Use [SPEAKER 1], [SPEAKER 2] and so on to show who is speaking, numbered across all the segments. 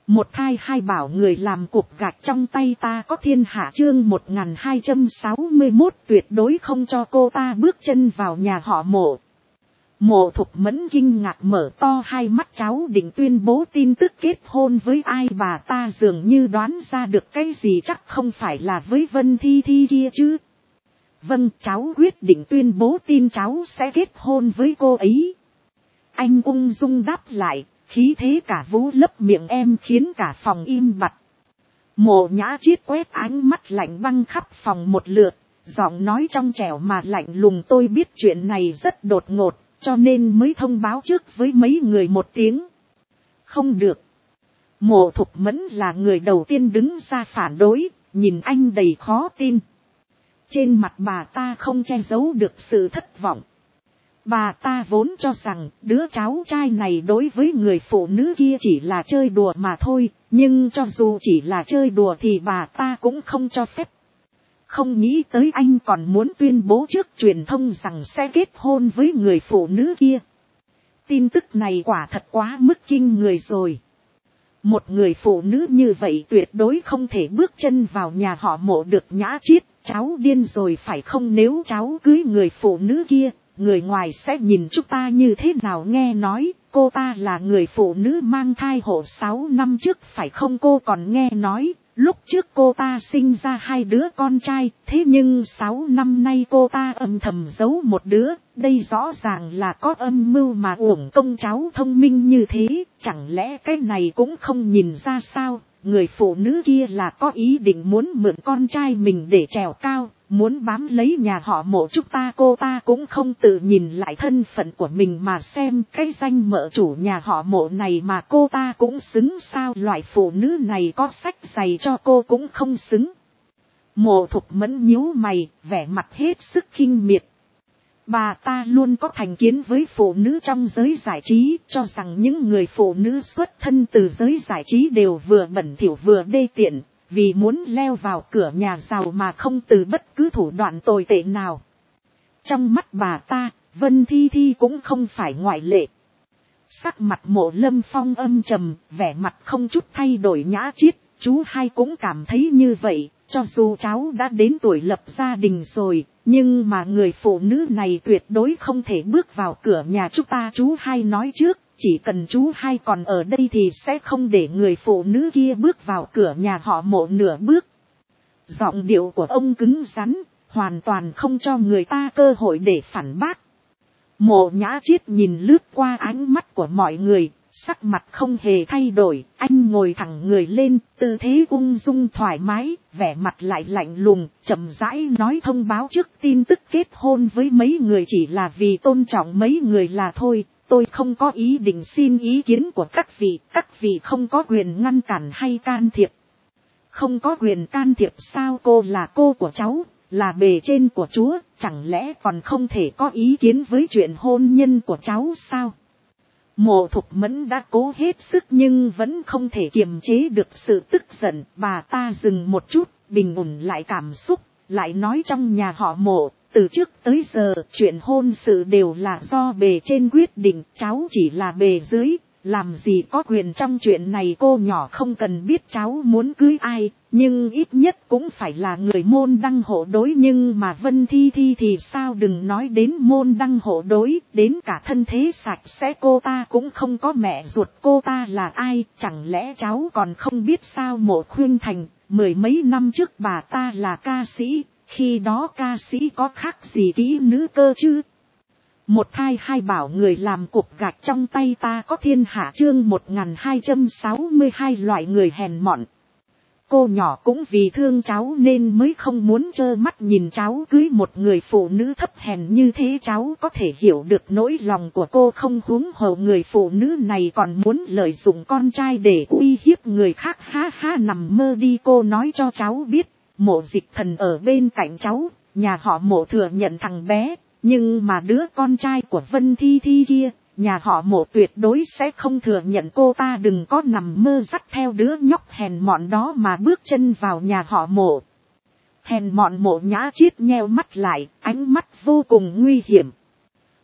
[SPEAKER 1] Một thai hai bảo người làm cục gạch trong tay ta có thiên hạ chương 1261 tuyệt đối không cho cô ta bước chân vào nhà họ Mộ. Mộ Thục Mẫn kinh ngạc mở to hai mắt, cháu định tuyên bố tin tức kết hôn với ai? Bà ta dường như đoán ra được cái gì, chắc không phải là với Vân Thi Thi kia chứ. Vâng, cháu quyết định tuyên bố tin cháu sẽ kết hôn với cô ấy. Anh ung dung đáp lại, khí thế cả vú lấp miệng em khiến cả phòng im bặt. Mộ Nhã Triết quét ánh mắt lạnh băng khắp phòng một lượt, giọng nói trong trẻo mà lạnh lùng, tôi biết chuyện này rất đột ngột, cho nên mới thông báo trước với mấy người một tiếng. Không được. Mộ Thục Mẫn là người đầu tiên đứng ra phản đối, nhìn anh đầy khó tin. Trên mặt bà ta không che giấu được sự thất vọng. Bà ta vốn cho rằng đứa cháu trai này đối với người phụ nữ kia chỉ là chơi đùa mà thôi, nhưng cho dù chỉ là chơi đùa thì bà ta cũng không cho phép. Không nghĩ tới anh còn muốn tuyên bố trước truyền thông rằng sẽ kết hôn với người phụ nữ kia. Tin tức này quả thật quá mức kinh người rồi. Một người phụ nữ như vậy tuyệt đối không thể bước chân vào nhà họ Mộ được. Nhã Triết, cháu điên rồi phải không? Nếu cháu cưới người phụ nữ kia, người ngoài sẽ nhìn chúng ta như thế nào? Nghe nói cô ta là người phụ nữ mang thai hộ 6 năm trước phải không? Cô còn nghe nói lúc trước cô ta sinh ra 2 đứa con trai, thế nhưng 6 năm nay cô ta âm thầm giấu một đứa. Đây rõ ràng là có âm mưu mà, uổng công cháu thông minh như thế, chẳng lẽ cái này cũng không nhìn ra sao? Người phụ nữ kia là có ý định muốn mượn con trai mình để trèo cao, muốn bám lấy nhà họ Mộ chúng ta. Cô ta cũng không tự nhìn lại thân phận của mình mà xem cái danh mợ chủ nhà họ Mộ này mà cô ta cũng xứng sao? Loại phụ nữ này có sách giày cho cô cũng không xứng. Mộ Thục Mẫn nhíu mày, vẻ mặt hết sức khinh miệt. Bà ta luôn có thành kiến với phụ nữ trong giới giải trí, cho rằng những người phụ nữ xuất thân từ giới giải trí đều vừa bẩn thỉu vừa đê tiện, vì muốn leo vào cửa nhà giàu mà không từ bất cứ thủ đoạn tồi tệ nào. Trong mắt bà ta, Vân Thi Thi cũng không phải ngoại lệ. Sắc mặt Mộ Lâm Phong âm trầm, vẻ mặt không chút thay đổi. Nhã Triết, chú hai cũng cảm thấy như vậy. Cho dù cháu đã đến tuổi lập gia đình rồi, nhưng mà người phụ nữ này tuyệt đối không thể bước vào cửa nhà chúng ta. Chú hai nói trước, chỉ cần chú hai còn ở đây thì sẽ không để người phụ nữ kia bước vào cửa nhà họ Mộ nửa bước. Giọng điệu của ông cứng rắn, hoàn toàn không cho người ta cơ hội để phản bác. Mộ Nhã Triết nhìn lướt qua ánh mắt của mọi người, sắc mặt không hề thay đổi, anh ngồi thẳng người lên, tư thế ung dung thoải mái, vẻ mặt lại lạnh lùng, chậm rãi nói thông báo trước tin tức kết hôn với mấy người chỉ là vì tôn trọng mấy người là thôi, tôi không có ý định xin ý kiến của các vị không có quyền ngăn cản hay can thiệp. Không có quyền can thiệp sao? Cô là cô của cháu, là bề trên của chúa, chẳng lẽ còn không thể có ý kiến với chuyện hôn nhân của cháu sao? Mộ Thục Mẫn đã cố hết sức nhưng vẫn không thể kiềm chế được sự tức giận. Bà ta dừng một chút, bình ổn lại cảm xúc, lại nói trong nhà họ Mộ, từ trước tới giờ chuyện hôn sự đều là do bề trên quyết định, cháu chỉ là bề dưới, làm gì có quyền trong chuyện này. Cô nhỏ không cần biết cháu muốn cưới ai, nhưng ít nhất cũng phải là người môn đăng hộ đối. Nhưng mà Vân Thi Thi thì sao? Đừng nói đến môn đăng hộ đối, đến cả thân thế sạch sẽ cô ta cũng không có. Mẹ ruột cô ta là ai, chẳng lẽ cháu còn không biết sao? Mộ Khuyên Thành, 10 mấy năm trước bà ta là ca sĩ, khi đó ca sĩ có khác gì kỹ nữ cơ chứ? Một thai hai bảo người làm cục gạch trong tay ta có thiên hạ chương 1262 loại người hèn mọn. Cô nhỏ cũng vì thương cháu nên mới không muốn trơ mắt nhìn cháu cưới một người phụ nữ thấp hèn như thế. Cháu có thể hiểu được nỗi lòng của cô không? Huống hồ người phụ nữ này còn muốn lợi dụng con trai để uy hiếp người khác. Ha ha, nằm mơ đi. Cô nói cho cháu biết, Mộ Dịch Thần ở bên cạnh cháu, nhà họ Mộ thừa nhận thằng bé. Nhưng mà đứa con trai của Vân Thi Thi kia, nhà họ Mộ tuyệt đối sẽ không thừa nhận. Cô ta đừng có nằm mơ dắt theo đứa nhóc hèn mọn đó mà bước chân vào nhà họ Mộ. Hèn mọn? Mộ Nhã Triết nheo mắt lại, ánh mắt vô cùng nguy hiểm.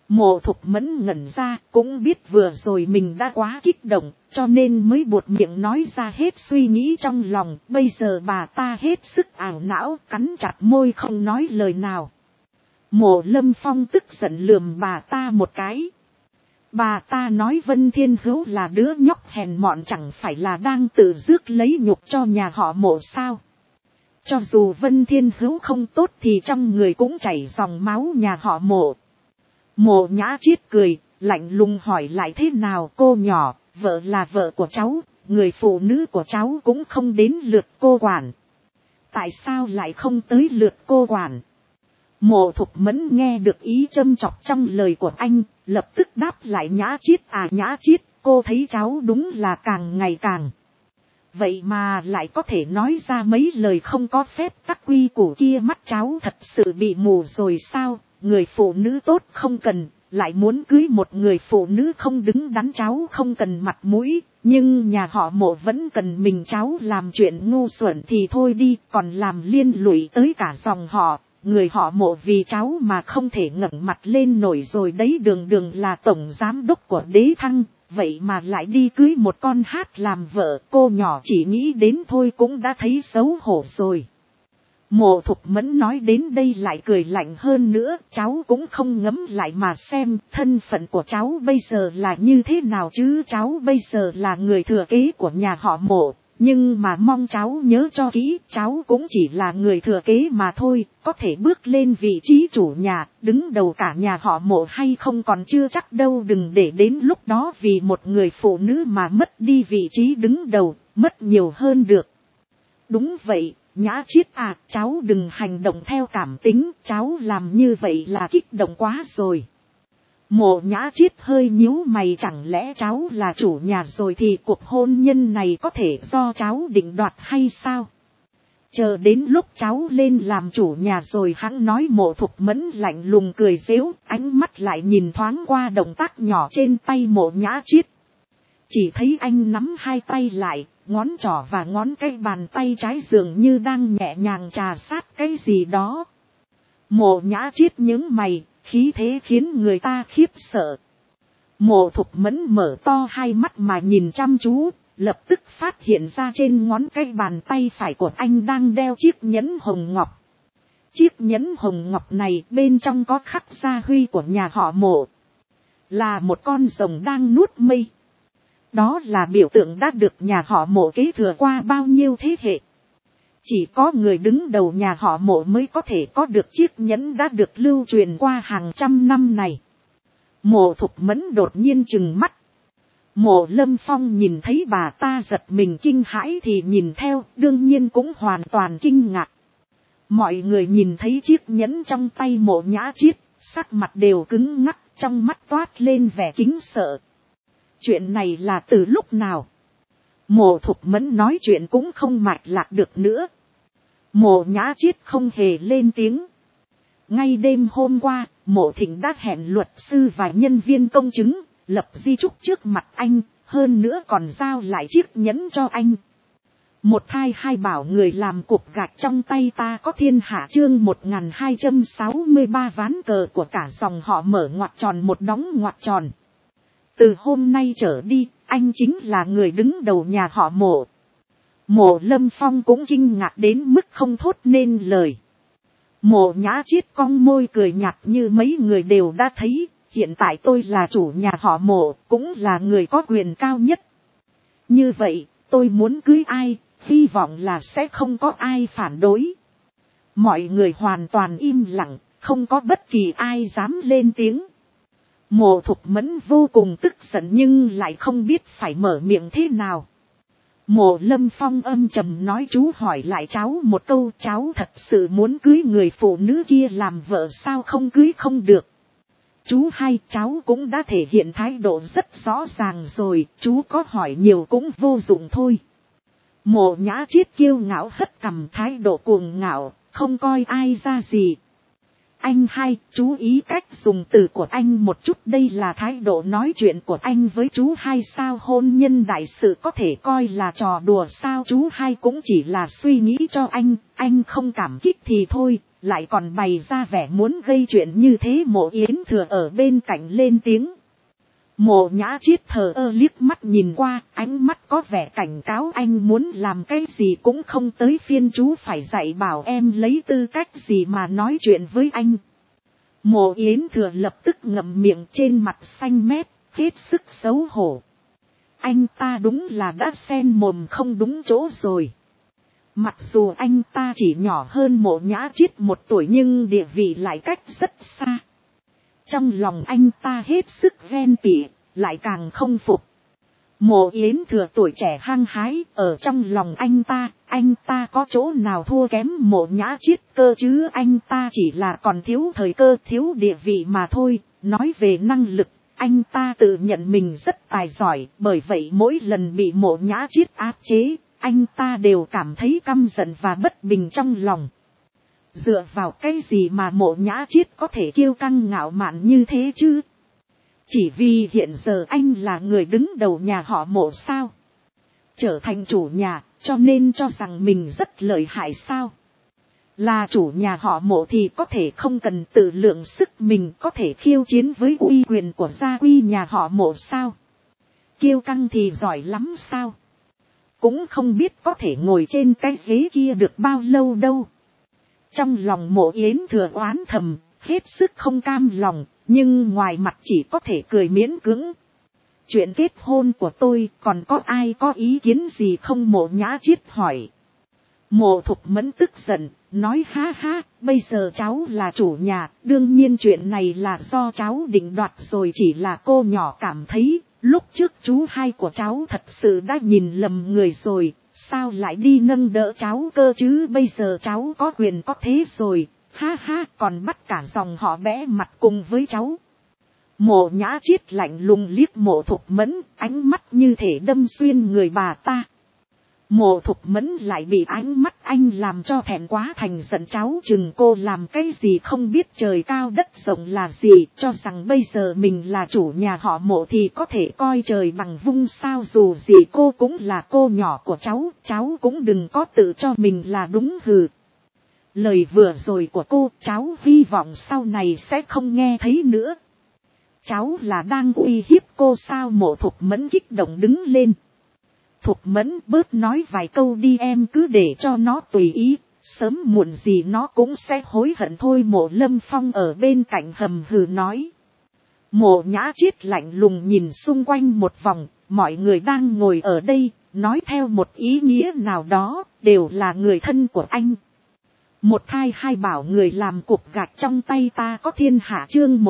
[SPEAKER 1] Mộ Thục Mẫn ngẩn ra, cũng biết vừa rồi mình đã quá kích động, cho nên mới buột miệng nói ra hết suy nghĩ trong lòng. Bây giờ bà ta hết sức ảo não, cắn chặt môi không nói lời nào. Mộ Lâm Phong tức giận lườm bà ta một cái. Bà ta nói Vân Thiên Hữu là đứa nhóc hèn mọn, chẳng phải là đang tự rước lấy nhục cho nhà họ Mộ sao? Cho dù Vân Thiên Hữu không tốt thì trong người cũng chảy dòng máu nhà họ Mộ. Mộ Nhã Triết cười, lạnh lùng hỏi lại, thế nào cô nhỏ, vợ là vợ của cháu, người phụ nữ của cháu cũng không đến lượt cô quản. Tại sao lại không tới lượt cô quản? Mộ Thục Mẫn nghe được ý châm chọc trong lời của anh, lập tức đáp lại, Nhã Triết à Nhã Triết, cô thấy cháu đúng là càng ngày càng. Vậy mà lại có thể nói ra mấy lời không có phép tắc quy củ kia, mắt cháu thật sự bị mù rồi sao? Người phụ nữ tốt không cần, lại muốn cưới một người phụ nữ không đứng đắn, cháu không cần mặt mũi, nhưng nhà họ Mộ vẫn cần mình cháu làm chuyện ngu xuẩn thì thôi đi, còn làm liên lụy tới cả dòng họ. Người họ Mộ vì cháu mà không thể ngẩng mặt lên nổi rồi đấy, đường đường là tổng giám đốc của Đế Thăng, vậy mà lại đi cưới một con hát làm vợ. Cô nhỏ chỉ nghĩ đến thôi cũng đã thấy xấu hổ rồi. Mộ Thục Mẫn nói đến đây lại cười lạnh hơn nữa, cháu cũng không ngẫm lại mà xem thân phận của cháu bây giờ là như thế nào chứ. Cháu bây giờ là người thừa kế của nhà họ Mộ, nhưng mà mong cháu nhớ cho kỹ, cháu cũng chỉ là người thừa kế mà thôi, có thể bước lên vị trí chủ nhà, đứng đầu cả nhà họ Mộ hay không còn chưa chắc đâu. Đừng để đến lúc đó vì một người phụ nữ mà mất đi vị trí đứng đầu, mất nhiều hơn được. Đúng vậy, Nhã Triết à, cháu đừng hành động theo cảm tính, cháu làm như vậy là kích động quá rồi. Mộ Nhã Triết hơi nhíu mày, chẳng lẽ cháu là chủ nhà rồi thì cuộc hôn nhân này có thể do cháu định đoạt hay sao? Chờ đến lúc cháu lên làm chủ nhà rồi hẵng nói. Mộ Thục Mẫn lạnh lùng cười giễu, ánh mắt lại nhìn thoáng qua động tác nhỏ trên tay Mộ Nhã Triết. Chỉ thấy anh nắm hai tay lại, ngón trỏ và ngón cái bàn tay trái dường như đang nhẹ nhàng trà sát cái gì đó. Mộ Nhã Triết nhướng mày, khí thế khiến người ta khiếp sợ. Mộ Thục Mẫn mở to hai mắt mà nhìn chăm chú, lập tức phát hiện ra trên ngón cái bàn tay phải của anh đang đeo chiếc nhẫn hồng ngọc. Chiếc nhẫn hồng ngọc này bên trong có khắc gia huy của nhà họ Mộ, là một con rồng đang nuốt mây. Đó là biểu tượng đã được nhà họ Mộ kế thừa qua bao nhiêu thế hệ. Chỉ có người đứng đầu nhà họ Mộ mới có thể có được chiếc nhẫn đã được lưu truyền qua hàng trăm năm này. Mộ Thục Mẫn đột nhiên trừng mắt. Mộ Lâm Phong nhìn thấy bà ta giật mình kinh hãi thì nhìn theo, đương nhiên cũng hoàn toàn kinh ngạc. Mọi người nhìn thấy chiếc nhẫn trong tay Mộ Nhã Triết, sắc mặt đều cứng ngắc, trong mắt toát lên vẻ kính sợ. Chuyện này là từ lúc nào? Mộ Thục Mẫn nói chuyện cũng không mạch lạc được nữa. Mộ Nhã Triết không hề lên tiếng. Ngay đêm hôm qua, Mộ Thịnh đã hẹn luật sư và nhân viên công chứng, lập di chúc trước mặt anh, hơn nữa còn giao lại chiếc nhẫn cho anh. Một thai hai bảo người làm cục gạch trong tay ta có thiên hạ. Chương 1263 ván cờ của cả dòng họ mở ngoặc tròn một đóng ngoặc tròn. Từ hôm nay trở đi, anh chính là người đứng đầu nhà họ Mộ. Mộ Lâm Phong cũng kinh ngạc đến mức không thốt nên lời. Mộ Nhã Triết cong môi cười nhạt, như mấy người đều đã thấy, hiện tại tôi là chủ nhà họ Mộ, cũng là người có quyền cao nhất. Như vậy, tôi muốn cưới ai, hy vọng là sẽ không có ai phản đối. Mọi người hoàn toàn im lặng, không có bất kỳ ai dám lên tiếng. Mộ Thục Mẫn vô cùng tức giận nhưng lại không biết phải mở miệng thế nào. Mộ Lâm Phong âm trầm nói, chú hỏi lại cháu một câu, cháu thật sự muốn cưới người phụ nữ kia làm vợ sao không cưới không được? Chú hai, cháu cũng đã thể hiện thái độ rất rõ ràng rồi, chú có hỏi nhiều cũng vô dụng thôi. Mộ Nhã Triết kiêu ngạo hất cằm, thái độ cuồng ngạo, không coi ai ra gì. Anh hai, chú ý cách dùng từ của anh một chút, đây là thái độ nói chuyện của anh với chú hai sao? Hôn nhân đại sự có thể coi là trò đùa sao? Chú hai cũng chỉ là suy nghĩ cho anh không cảm kích thì thôi, lại còn bày ra vẻ muốn gây chuyện như thế. Mộ Yến Thừa ở bên cạnh lên tiếng. Mộ Nhã Chiết thờ ơ liếc mắt nhìn qua, ánh mắt có vẻ cảnh cáo, anh muốn làm cái gì cũng không tới phiên chú phải dạy bảo em lấy tư cách gì mà nói chuyện với anh. Mộ Yến Thừa lập tức ngậm miệng, trên mặt xanh mét, hết sức xấu hổ. Anh ta đúng là đã xen mồm không đúng chỗ rồi. Mặc dù anh ta chỉ nhỏ hơn Mộ Nhã Chiết 1 tuổi nhưng địa vị lại cách rất xa. Trong lòng anh ta hết sức ghen tị, lại càng không phục. Mộ Yến Thừa tuổi trẻ hăng hái, ở trong lòng anh ta có chỗ nào thua kém Mộ Nhã Chiết cơ chứ, anh ta chỉ là còn thiếu thời cơ, thiếu địa vị mà thôi. Nói về năng lực, anh ta tự nhận mình rất tài giỏi, bởi vậy mỗi lần bị Mộ Nhã Chiết áp chế, anh ta đều cảm thấy căm giận và bất bình trong lòng. Dựa vào cái gì mà Mộ Nhã Chiết có thể kiêu căng ngạo mạn như thế chứ? Chỉ vì hiện giờ anh là người đứng đầu nhà họ Mộ sao? Trở thành chủ nhà, cho nên cho rằng mình rất lợi hại sao? Là chủ nhà họ Mộ thì có thể không cần tự lượng sức mình, có thể khiêu chiến với uy quyền của gia quy nhà họ Mộ sao? Kiêu căng thì giỏi lắm sao? Cũng không biết có thể ngồi trên cái ghế kia được bao lâu đâu. Trong lòng Mộ Yến Thừa oán thầm, hết sức không cam lòng, nhưng ngoài mặt chỉ có thể cười miễn cưỡng. Chuyện kết hôn của tôi còn có ai có ý kiến gì không? Mộ Nhã Chiết hỏi. Mộ Thục Mẫn tức giận, nói ha ha, bây giờ cháu là chủ nhà, đương nhiên chuyện này là do cháu định đoạt rồi, chỉ là cô nhỏ cảm thấy, lúc trước chú hai của cháu thật sự đã nhìn lầm người rồi, sao lại đi nâng đỡ cháu cơ chứ, bây giờ cháu có quyền có thế rồi, ha ha, còn bắt cả dòng họ bẽ mặt cùng với cháu. Mộ Nhã Chiết lạnh lùng liếc Mộ Thục Mẫn, ánh mắt như thể đâm xuyên người bà ta. Mộ Thục Mẫn lại bị ánh mắt anh làm cho thẹn quá thành giận, cháu chừng cô làm cái gì không biết trời cao đất rộng là gì, cho rằng bây giờ mình là chủ nhà họ Mộ thì có thể coi trời bằng vung sao, dù gì cô cũng là cô nhỏ của cháu cũng đừng có tự cho mình là đúng hừ. Lời vừa rồi của cô, cháu hy vọng sau này sẽ không nghe thấy nữa. Cháu là đang uy hiếp cô sao? Mộ Thục Mẫn kích động đứng lên. Thục Mẫn, bớt nói vài câu đi, em cứ để cho nó tùy ý, sớm muộn gì nó cũng sẽ hối hận thôi. Mộ Lâm Phong ở bên cạnh hầm hừ nói. Mộ Nhã Chiết lạnh lùng nhìn xung quanh một vòng, mọi người đang ngồi ở đây, nói theo một ý nghĩa nào đó, đều là người thân của anh. Một thai hai bảo người làm cục gạch trong tay ta có thiên hạ. Chương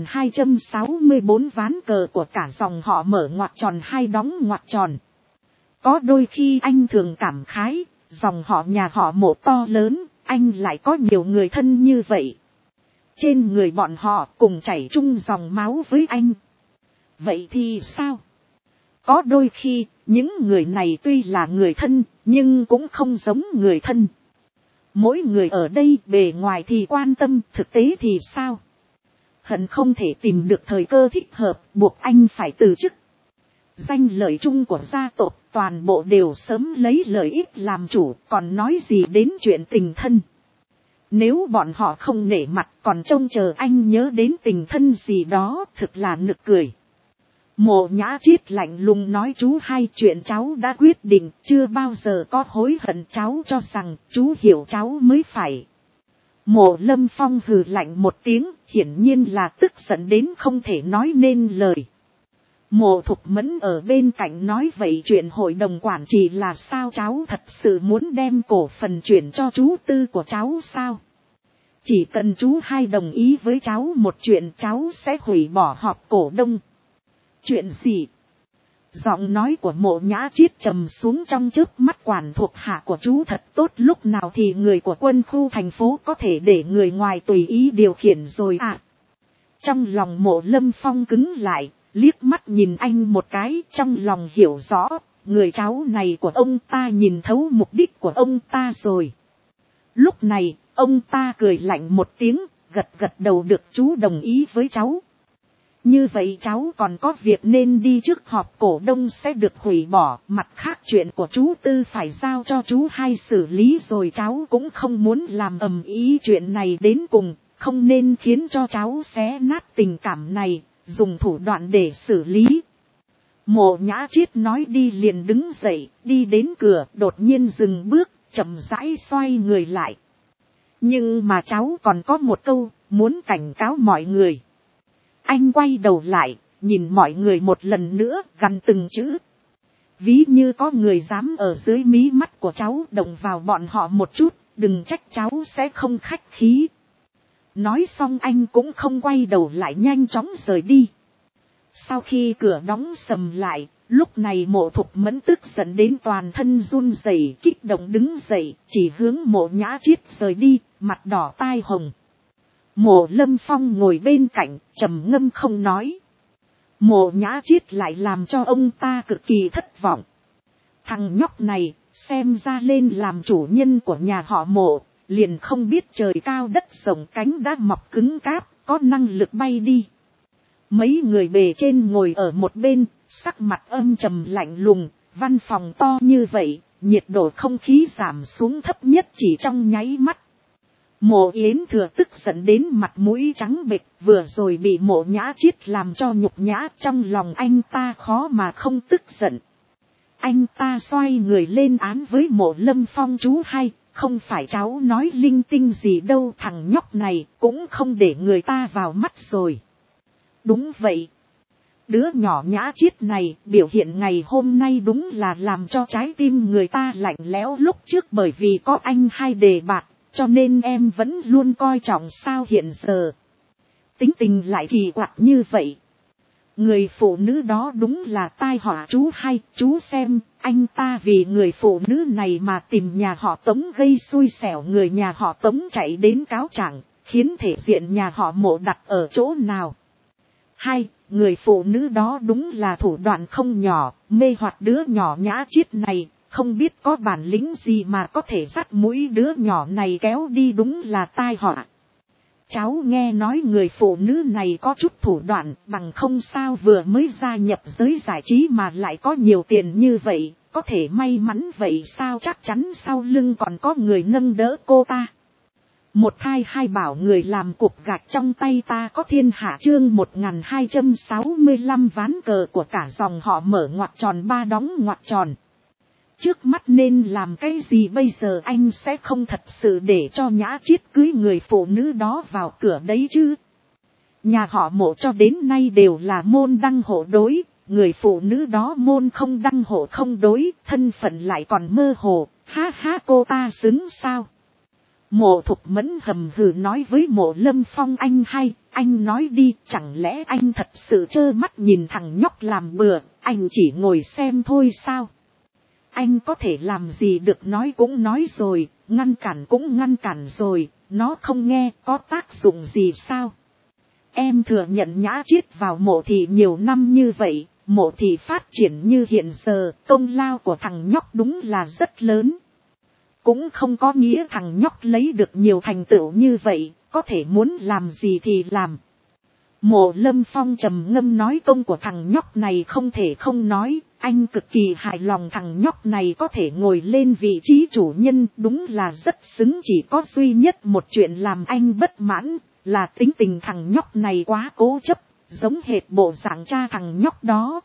[SPEAKER 1] 1264 ván cờ của cả dòng họ mở ngoặc tròn hai đóng ngoặc tròn. Có đôi khi anh thường cảm khái, dòng họ nhà họ Mộ to lớn, anh lại có nhiều người thân như vậy. Trên người bọn họ cùng chảy chung dòng máu với anh. Vậy thì sao? Có đôi khi, những người này tuy là người thân, nhưng cũng không giống người thân. Mỗi người ở đây bề ngoài thì quan tâm, thực tế thì sao? Hận không thể tìm được thời cơ thích hợp, buộc anh phải từ chức. Danh lợi chung của gia tộc toàn bộ đều sớm lấy lợi ích làm chủ, còn nói gì đến chuyện tình thân. Nếu bọn họ không nể mặt còn trông chờ anh nhớ đến tình thân gì đó, thực là nực cười. Mộ Nhã Chiết lạnh lùng nói, chú hai, chuyện cháu đã quyết định, chưa bao giờ có hối hận, cháu cho rằng chú hiểu cháu mới phải. Mộ Lâm Phong hừ lạnh một tiếng, hiển nhiên là tức giận đến không thể nói nên lời. Mộ Thục Mẫn ở bên cạnh nói, vậy chuyện hội đồng quản trị là sao? Cháu thật sự muốn đem cổ phần chuyển cho chú tư của cháu sao? Chỉ cần chú hai đồng ý với cháu một chuyện, cháu sẽ hủy bỏ họp cổ đông. Chuyện gì? Giọng nói của Mộ Nhã Chiết trầm xuống, trong chớp mắt quản thuộc hạ của chú thật tốt, lúc nào thì người của quân khu thành phố có thể để người ngoài tùy ý điều khiển rồi à? Trong lòng Mộ Lâm Phong cứng lại, liếc mắt nhìn anh một cái, trong lòng hiểu rõ, người cháu này của ông ta nhìn thấu mục đích của ông ta rồi. Lúc này, ông ta cười lạnh một tiếng, gật gật đầu, được chú đồng ý với cháu. Như vậy cháu còn có việc nên đi trước, họp cổ đông sẽ được hủy bỏ. Mặt khác chuyện của chú Tư phải giao cho chú Hai xử lý rồi, cháu cũng không muốn làm ầm ĩ chuyện này đến cùng. Không nên khiến cho cháu xé nát tình cảm này, dùng thủ đoạn để xử lý. Mộ Nhã Triết nói đi liền đứng dậy, đi đến cửa, đột nhiên dừng bước, chậm rãi xoay người lại. Nhưng mà cháu còn có một câu, muốn cảnh cáo mọi người. Anh quay đầu lại, nhìn mọi người một lần nữa, gằn từng chữ. Ví như có người dám ở dưới mí mắt của cháu động vào bọn họ một chút, đừng trách cháu sẽ không khách khí. Nói xong anh cũng không quay đầu lại, nhanh chóng rời đi. Sau khi cửa đóng sầm lại, lúc này Mộ Thục Mẫn tức giận đến toàn thân run rẩy, kích động đứng dậy, chỉ hướng Mộ Nhã Triết rời đi, mặt đỏ tai hồng. Mộ Lâm Phong ngồi bên cạnh, trầm ngâm không nói. Mộ Nhã Triết lại làm cho ông ta cực kỳ thất vọng. Thằng nhóc này, xem ra lên làm chủ nhân của nhà họ Mộ, liền không biết trời cao đất rộng, cánh đã mọc cứng cáp, có năng lực bay đi. Mấy người bề trên ngồi ở một bên, sắc mặt âm trầm lạnh lùng, văn phòng to như vậy, nhiệt độ không khí giảm xuống thấp nhất chỉ trong nháy mắt. Mộ Yến Thừa tức giận đến mặt mũi trắng bệch, vừa rồi bị Mộ Nhã Triết làm cho nhục nhã, trong lòng anh ta khó mà không tức giận. Anh ta xoay người lên án với Mộ Lâm Phong, chú Hai, không phải cháu nói linh tinh gì đâu, thằng nhóc này cũng không để người ta vào mắt rồi. Đúng vậy. Đứa nhỏ Nhã Triết này biểu hiện ngày hôm nay đúng là làm cho trái tim người ta lạnh lẽo. Lúc trước bởi vì có anh Hai đề bạt, cho nên em vẫn luôn coi trọng, sao hiện giờ tính tình lại kỳ quặc như vậy. Người phụ nữ đó đúng là tai họa chú Hai, chú xem, anh ta vì người phụ nữ này mà tìm nhà họ Tống gây xui xẻo, người nhà họ Tống chạy đến cáo trạng, khiến thể diện nhà họ Mộ đặt ở chỗ nào. Hai, người phụ nữ đó đúng là thủ đoạn không nhỏ, mê hoặc đứa nhỏ Nhã Triết này, không biết có bản lĩnh gì mà có thể dắt mũi đứa nhỏ này kéo đi, đúng là tai họa. Cháu nghe nói người phụ nữ này có chút thủ đoạn, bằng không sao vừa mới gia nhập giới giải trí mà lại có nhiều tiền như vậy, có thể may mắn vậy sao, chắc chắn sau lưng còn có người nâng đỡ cô ta. Một thai hai bảo người làm cục gạch trong tay ta có thiên hạ, chương 1265 ván cờ của cả dòng họ mở ngoặc tròn ba đóng ngoặc tròn. Trước mắt nên làm cái gì bây giờ, anh sẽ không thật sự để cho Nhã Triết cưới người phụ nữ đó vào cửa đấy chứ. Nhà họ Mộ cho đến nay đều là môn đăng hộ đối, người phụ nữ đó môn không đăng hộ không đối, thân phận lại còn mơ hồ, ha ha, cô ta xứng sao. Mộ Thục Mẫn hầm hừ nói với Mộ Lâm Phong, anh Hai, anh nói đi, chẳng lẽ anh thật sự trơ mắt nhìn thằng nhóc làm bừa, anh chỉ ngồi xem thôi sao? Anh có thể làm gì được, nói cũng nói rồi, ngăn cản cũng ngăn cản rồi, nó không nghe, có tác dụng gì sao? Em thừa nhận Nhã Triết vào Mộ thị nhiều năm như vậy, Mộ thị phát triển như hiện giờ, công lao của thằng nhóc đúng là rất lớn. Cũng không có nghĩa thằng nhóc lấy được nhiều thành tựu như vậy, có thể muốn làm gì thì làm. Mộ Lâm Phong trầm ngâm nói, công của thằng nhóc này không thể không nói, anh cực kỳ hài lòng thằng nhóc này có thể ngồi lên vị trí chủ nhân, đúng là rất xứng, chỉ có duy nhất một chuyện làm anh bất mãn, là tính tình thằng nhóc này quá cố chấp, giống hệt bộ dạng cha thằng nhóc đó.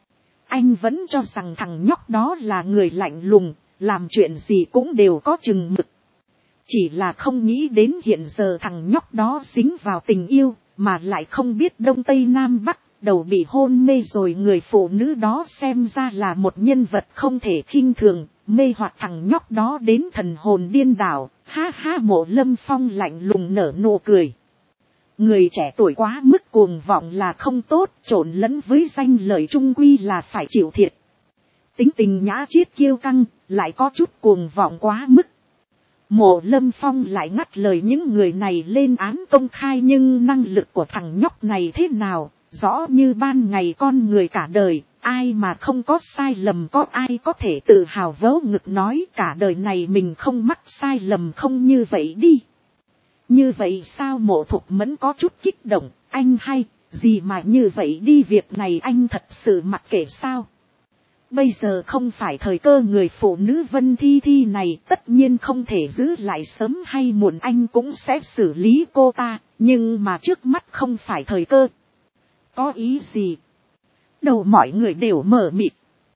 [SPEAKER 1] Anh vẫn cho rằng thằng nhóc đó là người lạnh lùng, làm chuyện gì cũng đều có chừng mực. Chỉ là không nghĩ đến hiện giờ thằng nhóc đó dính vào tình yêu, mà lại không biết đông tây nam bắc, đầu bị hôn mê rồi. Người phụ nữ đó xem ra là một nhân vật không thể khinh thường, mê hoặc thằng nhóc đó đến thần hồn điên đảo, ha ha. Mộ Lâm Phong lạnh lùng nở nụ cười. Người trẻ tuổi quá mức cuồng vọng là không tốt, trộn lẫn với danh lợi trung quy là phải chịu thiệt. Tính tình Nhã Triết kiêu căng, lại có chút cuồng vọng quá mức. Mộ Lâm Phong lại ngắt lời những người này lên án công khai, nhưng năng lực của thằng nhóc này thế nào, rõ như ban ngày, con người cả đời, ai mà không có sai lầm, có ai có thể tự hào vớ ngực nói cả đời này mình không mắc sai lầm, không như vậy đi. Như vậy sao? Mộ Thục Mẫn có chút kích động, anh Hai, gì mà như vậy đi, việc này anh thật sự mặc kệ sao? Bây giờ không phải thời cơ, người phụ nữ Vân Thi Thi này tất nhiên không thể giữ lại, sớm hay muộn anh cũng sẽ xử lý cô ta, nhưng mà trước mắt không phải thời cơ. Có ý gì? Đầu mọi người đều mờ mịt.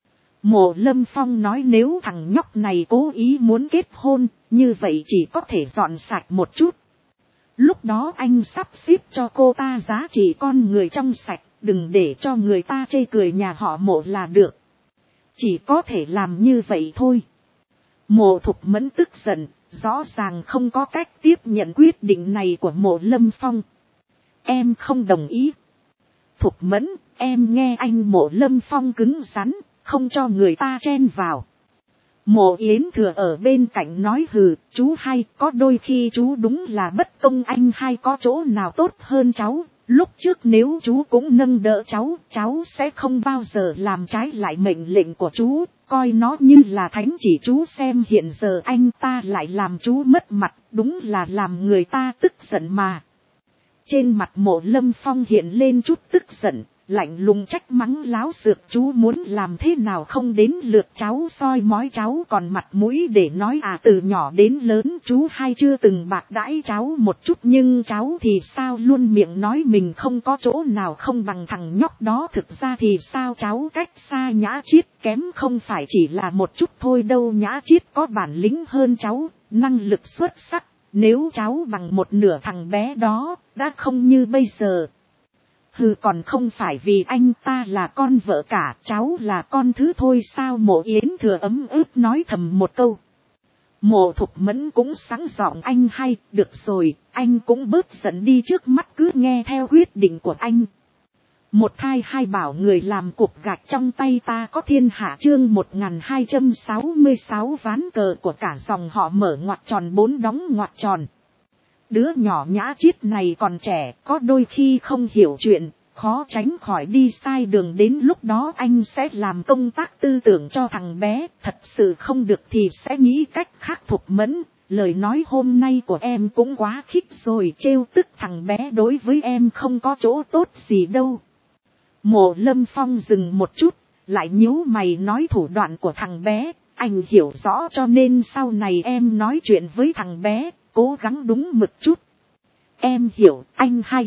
[SPEAKER 1] Mộ Lâm Phong nói nếu thằng nhóc này cố ý muốn kết hôn, như vậy chỉ có thể dọn sạch một chút. Lúc đó anh sắp xếp cho cô ta giá trị con người trong sạch, đừng để cho người ta chê cười nhà họ Mộ là được. Chỉ có thể làm như vậy thôi. Mộ Thục Mẫn tức giận, rõ ràng không có cách tiếp nhận quyết định này của Mộ Lâm Phong. Em không đồng ý. Thục Mẫn, em nghe anh. Mộ Lâm Phong cứng rắn, không cho người ta chen vào. Mộ Yến Thừa ở bên cạnh nói hừ, chú hay, có đôi khi chú đúng là bất công, anh hay có chỗ nào tốt hơn cháu. Lúc trước nếu chú cũng nâng đỡ cháu, cháu sẽ không bao giờ làm trái lại mệnh lệnh của chú, coi nó như là thánh chỉ. Chú xem hiện giờ anh ta lại làm chú mất mặt, đúng là làm người ta tức giận mà. Trên mặt Mộ Lâm Phong hiện lên chút tức giận, lạnh lùng trách mắng láo xược, chú muốn làm thế nào không đến lượt cháu soi mói, cháu còn mặt mũi để nói à? Từ nhỏ đến lớn chú hay chưa từng bạc đãi cháu một chút, nhưng cháu thì sao luôn miệng nói mình không có chỗ nào không bằng thằng nhóc đó, thực ra thì sao cháu cách xa Nhã Chiết kém không phải chỉ là một chút thôi đâu. Nhã Chiết có bản lĩnh hơn cháu, năng lực xuất sắc, nếu cháu bằng một nửa thằng bé đó, đã không như bây giờ. Hừ, còn không phải vì anh ta là con vợ cả, cháu là con thứ thôi sao? Mộ Yến Thừa ấm ức nói thầm một câu. Mộ Thục Mẫn cũng sáng giọng, anh hay, được rồi, anh cũng bớt giận đi, trước mắt cứ nghe theo quyết định của anh. Một thai hai bảo người làm cục gạch trong tay ta có thiên hạ. Chương 1266 ván cờ của cả dòng họ mở ngoặc tròn 4 đóng ngoặc tròn. Đứa nhỏ Nhã Chiết này còn trẻ, có đôi khi không hiểu chuyện, khó tránh khỏi đi sai đường, đến lúc đó anh sẽ làm công tác tư tưởng cho thằng bé, thật sự không được thì sẽ nghĩ cách khác. Thục Mẫn, lời nói hôm nay của em cũng quá khích rồi, trêu tức thằng bé đối với em không có chỗ tốt gì đâu. Mộ Lâm Phong dừng một chút, lại nhíu mày nói thủ đoạn của thằng bé, anh hiểu rõ, cho nên sau này em nói chuyện với thằng bé, cố gắng đúng mực chút. Em hiểu, anh hay.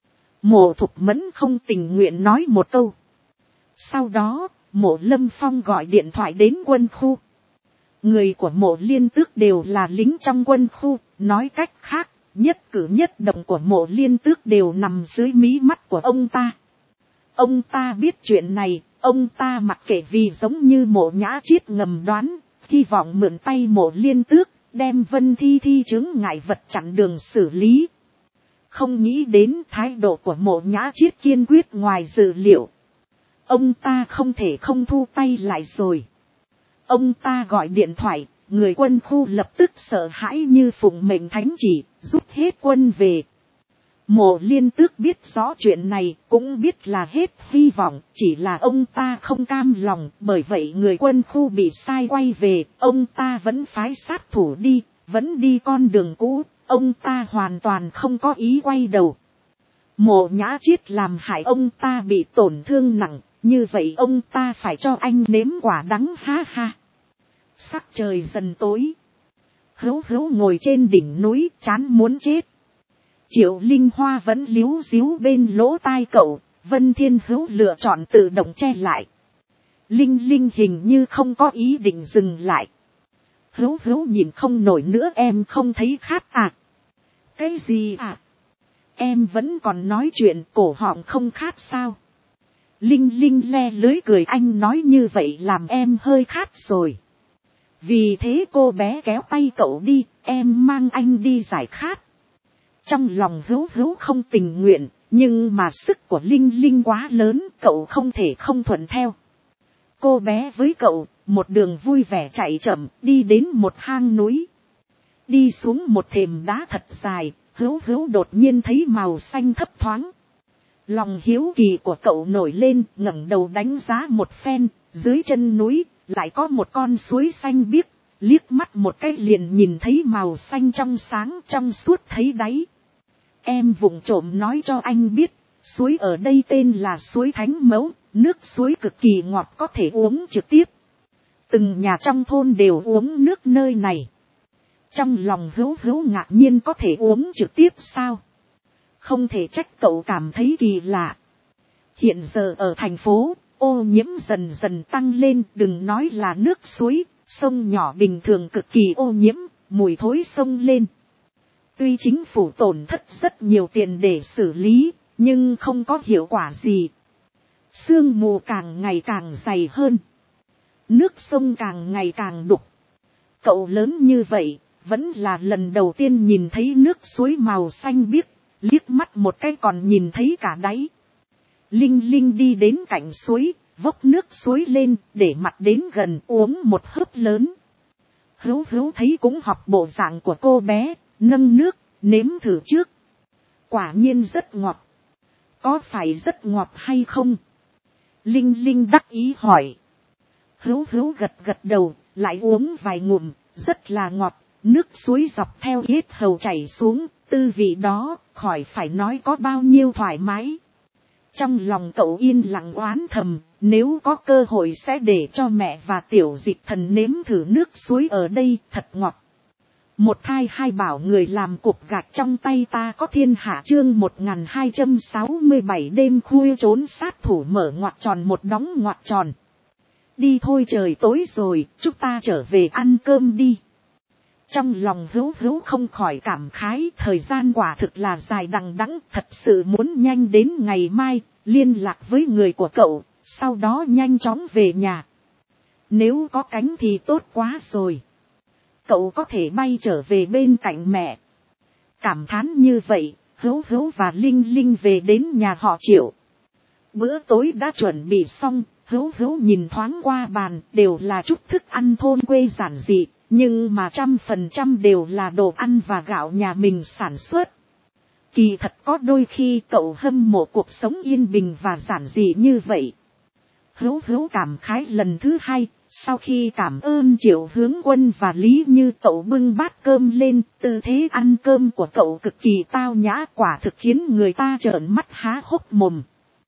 [SPEAKER 1] Mộ Thục Mẫn không tình nguyện nói một câu. Sau đó, Mộ Lâm Phong gọi điện thoại đến quân khu. Người của Mộ Liên Tước đều là lính trong quân khu, nói cách khác, nhất cử nhất động của Mộ Liên Tước đều nằm dưới mí mắt của ông ta. Ông ta biết chuyện này, ông ta mặc kệ, vì giống như Mộ Nhã Chiết ngầm đoán, hy vọng mượn tay Mộ Liên Tước, đem Vân Thi Thi chướng ngại vật chặn đường xử lý. Không nghĩ đến thái độ của Mộ Nhã Chiết kiên quyết ngoài dự liệu. Ông ta không thể không thu tay lại rồi. Ông ta gọi điện thoại, người quân khu lập tức sợ hãi như phụng mệnh thánh chỉ, rút hết quân về. Mộ Liên Tước biết rõ chuyện này, cũng biết là hết hy vọng, chỉ là ông ta không cam lòng, bởi vậy người quân khu bị sai quay về, ông ta vẫn phái sát thủ đi, vẫn đi con đường cũ, ông ta hoàn toàn không có ý quay đầu. Mộ Nhã Chiết làm hại ông ta bị tổn thương nặng, như vậy ông ta phải cho anh nếm quả đắng, ha ha. Sắc trời dần tối. Hữu Hữu ngồi trên đỉnh núi, chán muốn chết. Triệu Linh Hoa vẫn líu díu bên lỗ tai cậu, Vân Thiên Hữu lựa chọn tự động che lại. Linh Linh hình như không có ý định dừng lại. Hữu Hữu nhìn không nổi nữa, em không thấy khát à? Cái gì à? Em vẫn còn nói chuyện, cổ họng không khát sao? Linh Linh le lưới cười, anh nói như vậy làm em hơi khát rồi. Vì thế cô bé kéo tay cậu đi, em mang anh đi giải khát. Trong lòng Hữu Hữu không tình nguyện, nhưng mà sức của Linh Linh quá lớn, cậu không thể không thuận theo. Cô bé với cậu, một đường vui vẻ chạy chậm, đi đến một hang núi. Đi xuống một thềm đá thật dài, Hữu Hữu đột nhiên thấy màu xanh thấp thoáng. Lòng hiếu kỳ của cậu nổi lên, ngẩng đầu đánh giá một phen, dưới chân núi, lại có một con suối xanh biếc, liếc mắt một cái liền nhìn thấy màu xanh trong sáng trong suốt thấy đáy. Em vụng trộm nói cho anh biết, Suối ở đây tên là suối Thánh Mẫu, nước suối cực kỳ ngọt có thể uống trực tiếp. Từng nhà trong thôn đều uống nước nơi này. Trong lòng Hữu ngạc nhiên có thể uống trực tiếp sao? Không thể trách cậu cảm thấy kỳ lạ. Hiện giờ ở thành phố, ô nhiễm dần dần tăng lên, đừng nói là nước suối, sông nhỏ bình thường cực kỳ ô nhiễm, mùi thối sông lên. Tuy chính phủ tổn thất rất nhiều tiền để xử lý, nhưng không có hiệu quả gì. Sương mù càng ngày càng dày hơn. Nước sông càng ngày càng đục. Cậu lớn như vậy, vẫn là lần đầu tiên nhìn thấy nước suối màu xanh biếc, liếc mắt một cái còn nhìn thấy cả đáy. Linh Linh đi đến cạnh suối, vốc nước suối lên, để mặt đến gần uống một hớp lớn. Hữu thấy cũng học bộ dạng của cô bé, nâng nước, nếm thử trước. Quả nhiên rất ngọt. Có phải rất ngọt hay không? Linh Linh đắc ý hỏi. Hữu gật đầu, lại uống vài ngụm, rất là ngọt, nước suối dọc theo yết hầu chảy xuống, tư vị đó, khỏi phải nói có bao nhiêu thoải mái. Trong lòng cậu yên lặng oán thầm, nếu có cơ hội sẽ để cho mẹ và tiểu dịch thần nếm thử nước suối ở đây, thật ngọt. Một thai hai bảo người làm cục gạch trong tay ta có thiên hạ chương 1267 đêm khuya trốn sát thủ mở ngoặc tròn một đóng ngoặc tròn. Đi thôi trời tối rồi, chúng ta trở về ăn cơm đi. Trong lòng Hữu không khỏi cảm khái, thời gian quả thực là dài đằng đẵng, thật sự muốn nhanh đến ngày mai, liên lạc với người của cậu, sau đó nhanh chóng về nhà. Nếu có cánh thì tốt quá rồi. Cậu có thể bay trở về bên cạnh mẹ. Cảm thán như vậy, Hữu và Linh Linh về đến nhà họ Triệu. Bữa tối đã chuẩn bị xong, Hữu nhìn thoáng qua bàn, đều là chút thức ăn thôn quê giản dị, nhưng mà 100% đều là đồ ăn và gạo nhà mình sản xuất. Kỳ thật có đôi khi cậu hâm mộ cuộc sống yên bình và giản dị như vậy. Hữu cảm khái lần thứ hai, sau khi cảm ơn Triệu Hướng Quân và Lý Như, cậu bưng bát cơm lên, tư thế ăn cơm của cậu cực kỳ tao nhã, quả thực khiến người ta trợn mắt há hốc mồm.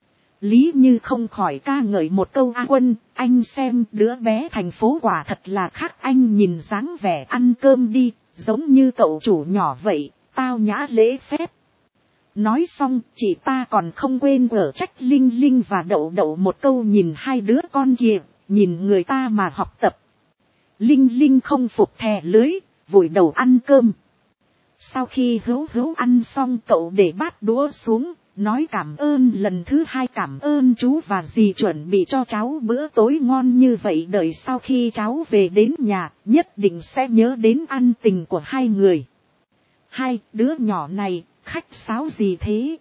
[SPEAKER 1] Lý Như không khỏi ca ngợi một câu: A Quân, anh xem đứa bé thành phố quả thật là khác, anh nhìn dáng vẻ ăn cơm đi, giống như cậu chủ nhỏ vậy, tao nhã lễ phép. Nói xong, chị ta còn không quên ở trách Linh Linh và Đậu một câu: nhìn hai đứa con kìa, nhìn người ta mà học tập. Linh Linh không phục thè lưới, vùi đầu ăn cơm. Sau khi Hữu ăn xong, cậu để bát đũa xuống, nói cảm ơn lần thứ hai, cảm ơn chú và dì chuẩn bị cho cháu bữa tối ngon như vậy, đợi sau khi cháu về đến nhà, nhất định sẽ nhớ đến ân tình của hai người. Hai đứa nhỏ này, khách sáo gì thế?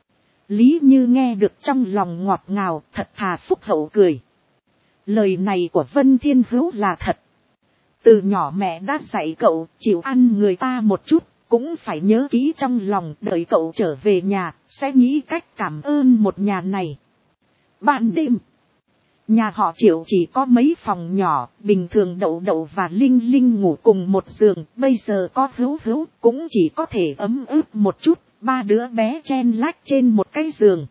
[SPEAKER 1] Lý Như nghe được trong lòng ngọt ngào, thật thà phúc hậu cười. Lời này của Vân Thiên Hữu là thật. Từ nhỏ mẹ đã dạy cậu, chịu ăn người ta một chút, cũng phải nhớ kỹ trong lòng, đợi cậu trở về nhà, sẽ nghĩ cách cảm ơn một nhà này. Ban đêm, nhà họ Triệu chỉ có mấy phòng nhỏ, bình thường Đậu và Linh Linh ngủ cùng một giường, bây giờ có Hữu cũng chỉ có thể ấm ức một chút, ba đứa bé chen lách trên một cái giường.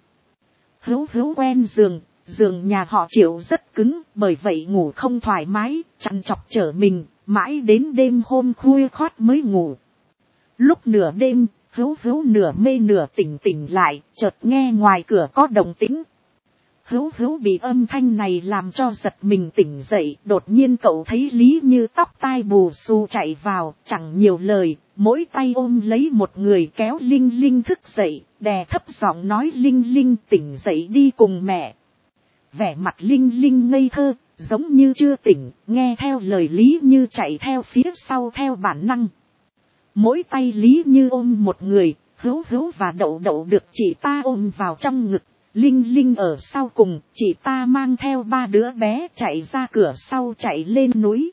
[SPEAKER 1] Hữu quen giường nhà họ Triệu rất cứng, bởi vậy ngủ không thoải mái, trằn trọc trở mình, mãi đến đêm hôm khuya khoắt mới ngủ. Lúc nửa đêm, Hữu nửa mê nửa tỉnh lại, chợt nghe ngoài cửa có động tĩnh. Hữu bị âm thanh này làm cho giật mình tỉnh dậy, đột nhiên cậu thấy Lý Như tóc tai bù xù chạy vào, chẳng nhiều lời, mỗi tay ôm lấy một người kéo Linh Linh thức dậy, đè thấp giọng nói: Linh Linh tỉnh dậy đi cùng mẹ. Vẻ mặt Linh Linh ngây thơ, giống như chưa tỉnh, nghe theo lời Lý Như chạy theo phía sau theo bản năng. Mỗi tay Lý Như ôm một người, Hữu và Đậu được chị ta ôm vào trong ngực. Linh Linh ở sau cùng, chị ta mang theo ba đứa bé chạy ra cửa sau, chạy lên núi.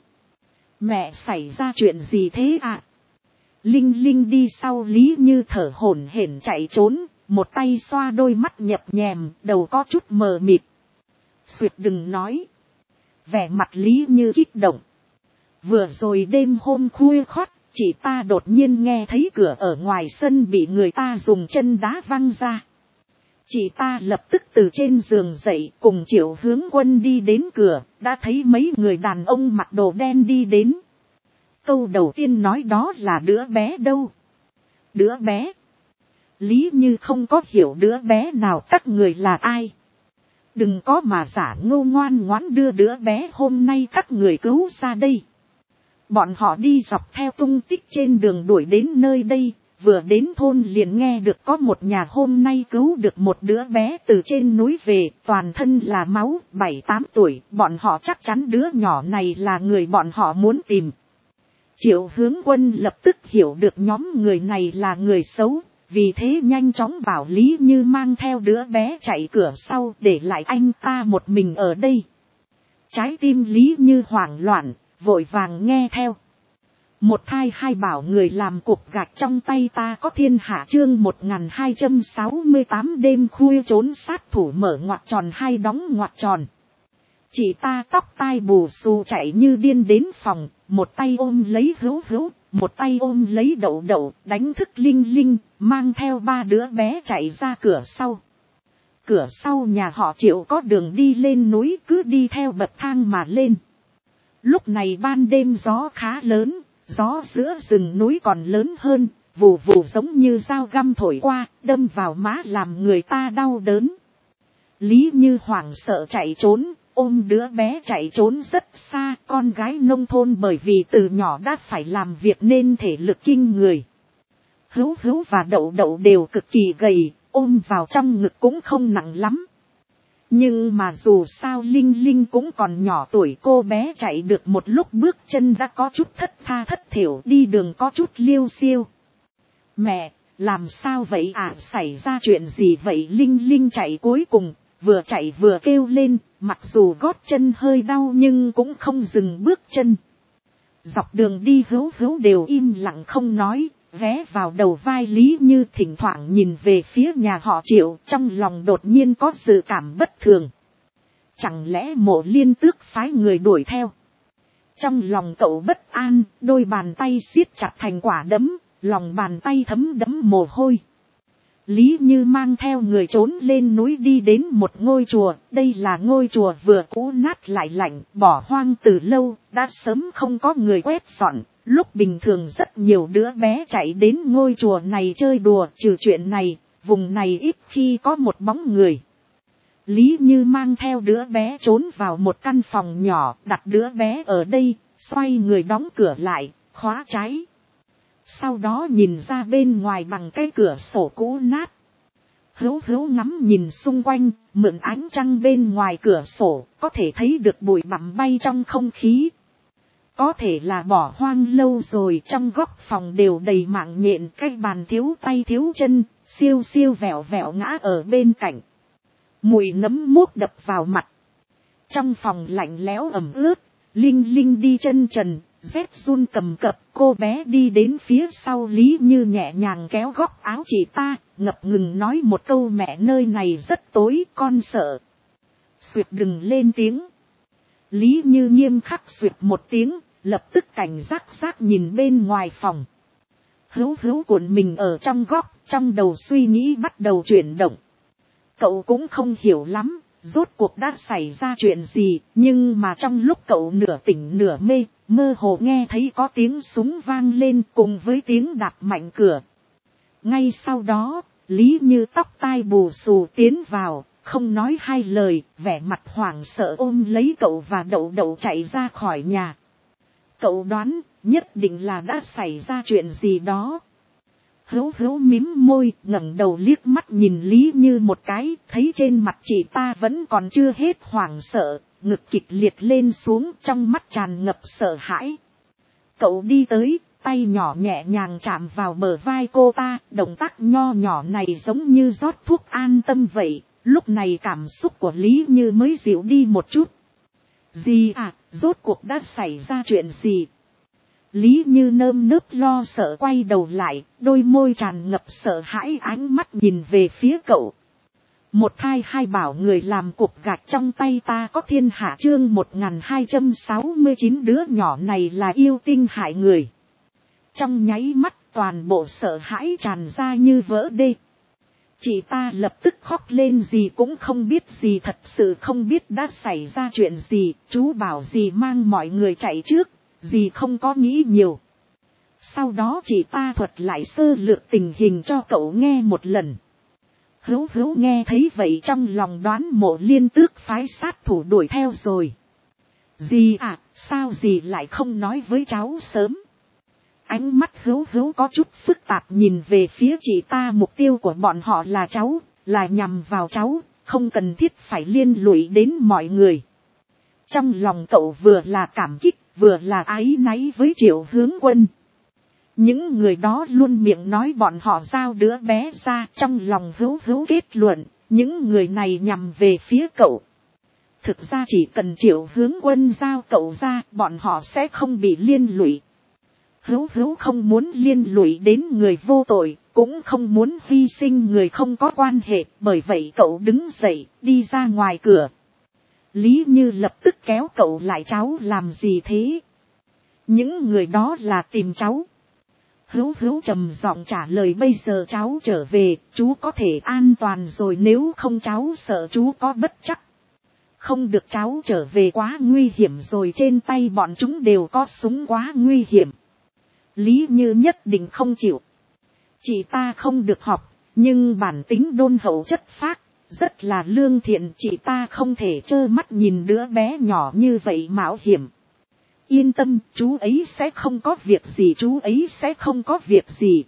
[SPEAKER 1] Mẹ xảy ra chuyện gì thế ạ? Linh Linh đi sau Lý Như thở hổn hển chạy trốn, một tay xoa đôi mắt nhập nhèm, đầu có chút mờ mịt. Xuyệt đừng nói. Vẻ mặt Lý Như kích động. Vừa rồi đêm hôm khuya khoắt, chị ta đột nhiên nghe thấy cửa ở ngoài sân bị người ta dùng chân đá văng ra. Chị ta lập tức từ trên giường dậy cùng Triệu Hướng Quân đi đến cửa, đã thấy mấy người đàn ông mặc đồ đen đi đến. Câu đầu tiên nói đó là đứa bé đâu? Đứa bé? Lý Như không có hiểu đứa bé nào các người là ai. Đừng có mà giả ngô, ngoan ngoãn đưa đứa bé hôm nay các người cứu ra đây. Bọn họ đi dọc theo tung tích trên đường đuổi đến nơi đây, vừa đến thôn liền nghe được có một nhà hôm nay cứu được một đứa bé từ trên núi về, toàn thân là máu, 7-8 tuổi, bọn họ chắc chắn đứa nhỏ này là người bọn họ muốn tìm. Triệu Hướng Quân lập tức hiểu được nhóm người này là người xấu, vì thế nhanh chóng bảo Lý Như mang theo đứa bé chạy cửa sau để lại anh ta một mình ở đây. Trái tim Lý Như hoảng loạn, vội vàng nghe theo. Một thai hai bảo người làm cục gạch trong tay ta có thiên hạ chương 1268 đêm khuya trốn sát thủ mở ngoặc tròn hai đóng ngoặc tròn. Chị ta tóc tai bù xù chạy như điên đến phòng, một tay ôm lấy Hữu Hữu, một tay ôm lấy Đậu Đậu, đánh thức Linh Linh, mang theo ba đứa bé chạy ra cửa sau. Cửa sau nhà họ Triệu có đường đi lên núi, cứ đi theo bậc thang mà lên. Lúc này ban đêm gió khá lớn, gió giữa rừng núi còn lớn hơn, vù vù giống như dao găm thổi qua, đâm vào má làm người ta đau đớn. Lý Như hoảng sợ chạy trốn, ôm đứa bé chạy trốn rất xa. Con gái nông thôn bởi vì từ nhỏ đã phải làm việc nên thể lực kinh người. Hữu Hữu và Đậu Đậu đều cực kỳ gầy, ôm vào trong ngực cũng không nặng lắm. Nhưng mà dù sao Linh Linh cũng còn nhỏ tuổi, cô bé chạy được một lúc bước chân đã có chút thất tha thất thểu, đi đường có chút liêu xiêu. Mẹ, làm sao vậy ạ? Xảy ra chuyện gì vậy? Linh Linh chạy cuối cùng, vừa chạy vừa kêu lên, mặc dù gót chân hơi đau nhưng cũng không dừng bước chân. Dọc đường đi Hữu Hữu đều im lặng không nói, ghé vào đầu vai Lý Như, thỉnh thoảng nhìn về phía nhà họ Triệu, trong lòng đột nhiên có dự cảm bất thường. Chẳng lẽ Mộ Liên Tước phái người đuổi theo? Trong lòng cậu bất an, đôi bàn tay siết chặt thành quả đấm, lòng bàn tay thấm đẫm mồ hôi. Lý Như mang theo người trốn lên núi đi đến một ngôi chùa, đây là ngôi chùa vừa cũ nát lại lạnh, bỏ hoang từ lâu, đã sớm không có người quét dọn. Lúc bình thường rất nhiều đứa bé chạy đến ngôi chùa này chơi đùa, trừ chuyện này, vùng này ít khi có một bóng người. Lý Như mang theo đứa bé trốn vào một căn phòng nhỏ, đặt đứa bé ở đây, xoay người đóng cửa lại, khóa trái. Sau đó nhìn ra bên ngoài bằng cái cửa sổ cũ nát. Hữu Hữu ngắm nhìn xung quanh, mượn ánh trăng bên ngoài cửa sổ, có thể thấy được bụi bặm bay trong không khí. Có thể là bỏ hoang lâu rồi, trong góc phòng đều đầy mạng nhện, cái bàn thiếu tay thiếu chân, siêu siêu vẹo vẹo ngã ở bên cạnh. Mùi nấm mốt đập vào mặt. Trong phòng lạnh lẽo ẩm ướt, Linh Linh đi chân trần, rét run cầm cập, cô bé đi đến phía sau Lý Như nhẹ nhàng kéo góc áo chị ta, ngập ngừng nói một câu: mẹ, nơi này rất tối, con sợ. Xuyệt, đừng lên tiếng. Lý Như nghiêm khắc xuyệt một tiếng, lập tức cảnh giác nhìn bên ngoài phòng. Hữu Hữu cuộn mình ở trong góc, trong đầu suy nghĩ bắt đầu chuyển động. Cậu cũng không hiểu lắm, rốt cuộc đã xảy ra chuyện gì, nhưng mà trong lúc cậu nửa tỉnh nửa mê, mơ hồ nghe thấy có tiếng súng vang lên cùng với tiếng đạp mạnh cửa. Ngay sau đó, Lý Như tóc tai bù xù tiến vào, không nói hai lời, vẻ mặt hoảng sợ ôm lấy cậu và Đậu Đậu chạy ra khỏi nhà. Cậu đoán, nhất định là đã xảy ra chuyện gì đó. Hữu Hữu mím môi, ngẩng đầu liếc mắt nhìn Lý Như một cái, thấy trên mặt chị ta vẫn còn chưa hết hoảng sợ, ngực kịch liệt lên xuống, trong mắt tràn ngập sợ hãi. Cậu đi tới, tay nhỏ nhẹ nhàng chạm vào bờ vai cô ta, động tác nho nhỏ này giống như rót thuốc an tâm vậy. Lúc này cảm xúc của Lý Như mới dịu đi một chút. Gì à, rốt cuộc đã xảy ra chuyện gì? Lý Như nơm nớp lo sợ quay đầu lại, đôi môi tràn ngập sợ hãi, ánh mắt nhìn về phía cậu. Một thai hai bảo người làm cục gạch trong tay ta có thiên hạ chương 1269 đứa nhỏ này là yêu tinh hại người. Trong nháy mắt toàn bộ sợ hãi tràn ra như vỡ đê. Chị ta lập tức khóc lên, gì cũng không biết, gì thật sự không biết đã xảy ra chuyện gì. Chú bảo gì mang mọi người chạy trước, gì không có nghĩ nhiều. Sau đó chị ta thuật lại sơ lược tình hình cho cậu nghe một lần. Hữu Hữu nghe thấy vậy trong lòng đoán Mộ Liên Tước phái sát thủ đuổi theo rồi. Dì à, sao dì lại không nói với cháu sớm? Ánh mắt Hữu Hữu có chút phức tạp nhìn về phía chị ta, mục tiêu của bọn họ là cháu, là nhằm vào cháu, không cần thiết phải liên lụy đến mọi người. Trong lòng cậu vừa là cảm kích, vừa là áy náy với Triệu Hướng Quân. Những người đó luôn miệng nói bọn họ giao đứa bé ra, trong lòng Hữu Hữu kết luận, những người này nhằm về phía cậu. Thực ra chỉ cần Triệu Hướng Quân giao cậu ra, bọn họ sẽ không bị liên lụy. Hữu Hữu không muốn liên lụy đến người vô tội, cũng không muốn hy sinh người không có quan hệ, bởi vậy cậu đứng dậy, đi ra ngoài cửa. Lý Như lập tức kéo cậu lại, cháu làm gì thế? Những người đó là tìm cháu. Hữu Hữu trầm giọng trả lời, bây giờ cháu trở về, chú có thể an toàn rồi, nếu không cháu sợ chú có bất trắc. Không được, cháu trở về quá nguy hiểm rồi, trên tay bọn chúng đều có súng, quá nguy hiểm. Lý Như nhất định không chịu. Chị ta không được học, nhưng bản tính đôn hậu chất phác, rất là lương thiện, chị ta không thể trơ mắt nhìn đứa bé nhỏ như vậy mạo hiểm. Yên tâm, chú ấy sẽ không có việc gì, chú ấy sẽ không có việc gì.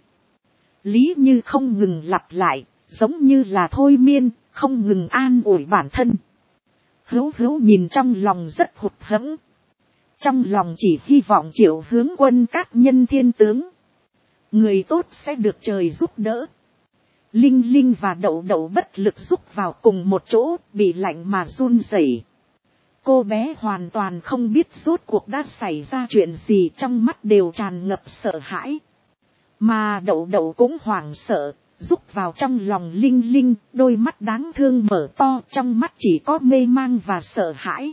[SPEAKER 1] Lý Như không ngừng lặp lại, giống như là thôi miên, không ngừng an ủi bản thân. Hữu Hữu nhìn trong lòng rất hụt hẫng. Trong lòng chỉ hy vọng Triệu Hướng Quân cát nhân thiên tướng. Người tốt sẽ được trời giúp đỡ. Linh Linh và Đậu Đậu bất lực rúc vào cùng một chỗ, bị lạnh mà run rẩy. Cô bé hoàn toàn không biết rốt cuộc đã xảy ra chuyện gì, trong mắt đều tràn ngập sợ hãi. Mà Đậu Đậu cũng hoảng sợ, rúc vào trong lòng Linh Linh, đôi mắt đáng thương mở to, trong mắt chỉ có mê mang và sợ hãi.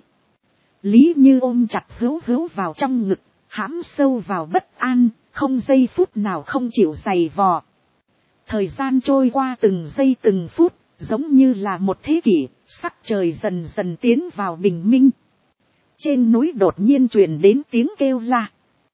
[SPEAKER 1] Lý Như ôm chặt Hữu Hữu vào trong ngực, hãm sâu vào bất an, không giây phút nào không chịu giày vò. Thời gian trôi qua từng giây từng phút, giống như là một thế kỷ, sắc trời dần dần tiến vào bình minh. Trên núi đột nhiên truyền đến tiếng kêu la.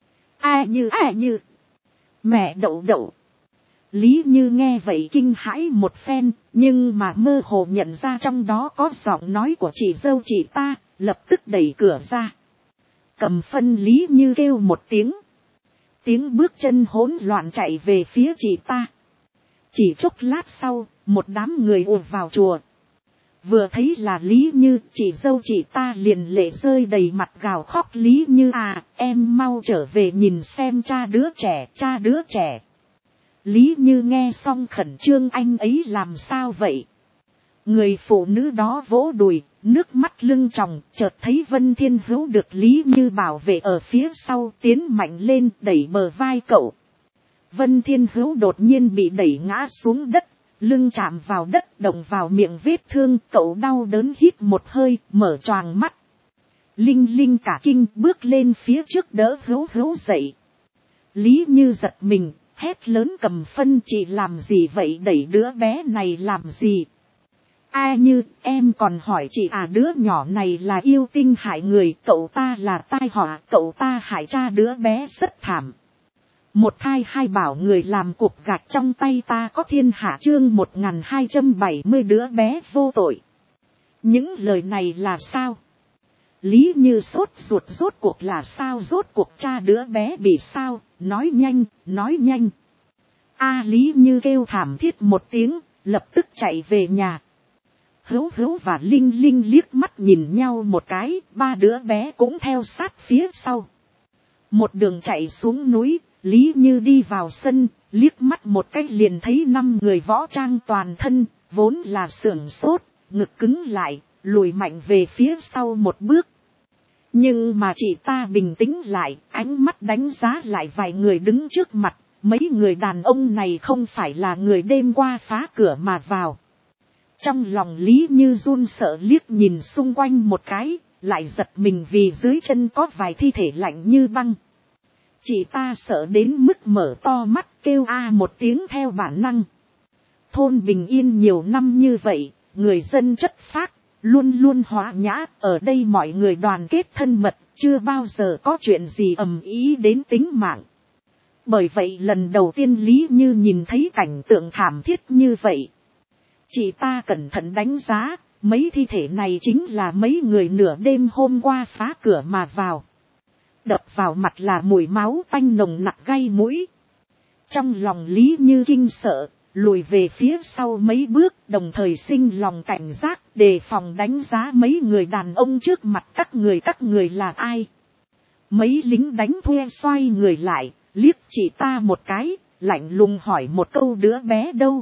[SPEAKER 1] A Như, mẹ Đậu Đậu. Lý Như nghe vậy kinh hãi một phen, nhưng mà mơ hồ nhận ra trong đó có giọng nói của chị dâu chị ta, lập tức đẩy cửa ra. Cầm Phân Lý Như kêu một tiếng. Tiếng bước chân hỗn loạn chạy về phía chị ta. Chỉ chốc lát sau, một đám người ùa vào chùa. Vừa thấy là Lý Như, chị dâu chị ta liền lệ rơi đầy mặt gào khóc, Lý Như à, em mau trở về nhìn xem cha đứa trẻ. Lý Như nghe xong khẩn trương, anh ấy làm sao vậy? Người phụ nữ đó vỗ đùi, nước mắt lưng tròng, chợt thấy Vân Thiên Hữu được Lý Như bảo vệ ở phía sau, tiến mạnh lên đẩy bờ vai cậu. Vân Thiên Hữu đột nhiên bị đẩy ngã xuống đất, lưng chạm vào đất, động vào miệng vết thương, cậu đau đớn hít một hơi, mở choàng mắt. Linh Linh cả kinh bước lên phía trước đỡ Hữu Hữu dậy. Lý Như giật mình, hét lớn, Cầm Phân, chị làm gì vậy, đẩy đứa bé này làm gì? A Như, em còn hỏi chị à, đứa nhỏ này là yêu tinh hại người, cậu ta là tai họa, cậu ta hại cha đứa bé rất thảm. Một thai hai bảo người làm cục gạch trong tay ta có thiên hạ, chương 1270 đứa bé vô tội. Những lời này là sao? Lý Như sốt ruột, rốt cuộc là sao, rốt cuộc cha đứa bé bị sao, nói nhanh. A Lý Như kêu thảm thiết một tiếng, lập tức chạy về nhà. Hữu Hữu và Linh Linh liếc mắt nhìn nhau một cái, ba đứa bé cũng theo sát phía sau. Một đường chạy xuống núi, Lý Như đi vào sân, liếc mắt một cái liền thấy 5 người võ trang toàn thân, vốn là sưởng sốt, ngực cứng lại, lùi mạnh về phía sau một bước. Nhưng mà chị ta bình tĩnh lại, ánh mắt đánh giá lại vài người đứng trước mặt, mấy người đàn ông này không phải là người đêm qua phá cửa mà vào. Trong lòng Lý Như run sợ, liếc nhìn xung quanh một cái, lại giật mình vì dưới chân có vài thi thể lạnh như băng. Chị ta sợ đến mức mở to mắt kêu a một tiếng theo bản năng. Thôn bình yên nhiều năm như vậy, người dân chất phác, luôn luôn hòa nhã, ở đây mọi người đoàn kết thân mật, chưa bao giờ có chuyện gì ầm ĩ đến tính mạng. Bởi vậy lần đầu tiên Lý Như nhìn thấy cảnh tượng thảm thiết như vậy. Chị ta cẩn thận đánh giá, mấy thi thể này chính là mấy người nửa đêm hôm qua phá cửa mà vào. Đập vào mặt là mùi máu tanh nồng nặc gây mũi. Trong lòng Lý Như kinh sợ, lùi về phía sau mấy bước, đồng thời sinh lòng cảnh giác, đề phòng đánh giá mấy người đàn ông trước mặt các người là ai. Mấy lính đánh thuê xoay người lại, liếc chị ta một cái, lạnh lùng hỏi một câu đứa bé đâu.